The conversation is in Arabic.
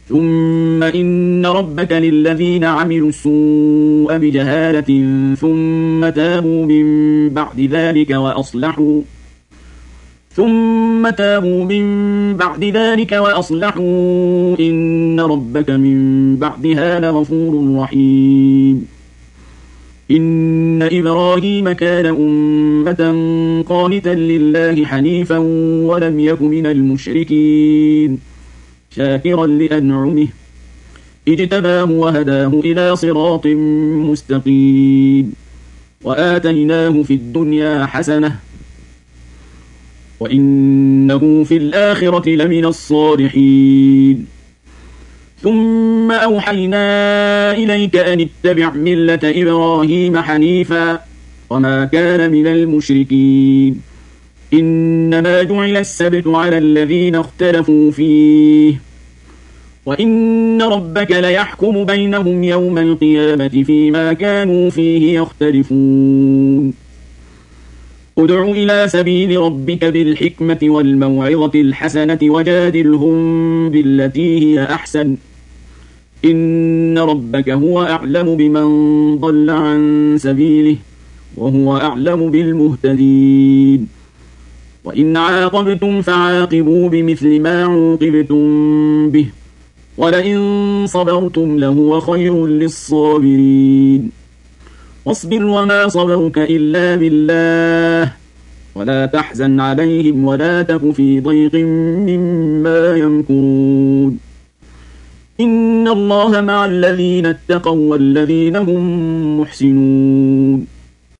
ثم إن ربك للذين عملوا السوء بجهالة ثم تابوا من بعد ذلك وأصلحوا إن ربك من بعدها لغفور رحيم. إن إبراهيم كان أمة قانتا لله حنيفا ولم يك من المشركين شاكرا لأنعمه اجتباه وهداه إلى صراط مستقيم وآتيناه في الدنيا حسنة وإنه في الآخرة لمن الصالحين. ثم أوحينا إليك أن اتبع ملة إبراهيم حنيفا وما كان من المشركين. إنما جعل السبت على الذين اختلفوا فيه وإن ربك ليحكم بينهم يوم القيامة فيما كانوا فيه يختلفون. ادع إلى سبيل ربك بالحكمة والموعظة الحسنة وجادلهم بالتي هي أحسن إن ربك هو أعلم بمن ضل عن سبيله وهو أعلم بالمهتدين. وإن عاقبتم فعاقبوا بمثل ما عوقبتم به ولئن صبرتم لهو خير للصابرين. واصبر وما صبرك إلا بالله ولا تحزن عليهم ولا تك في ضيق مما يمكرون. إن الله مع الذين اتقوا والذين هم محسنون.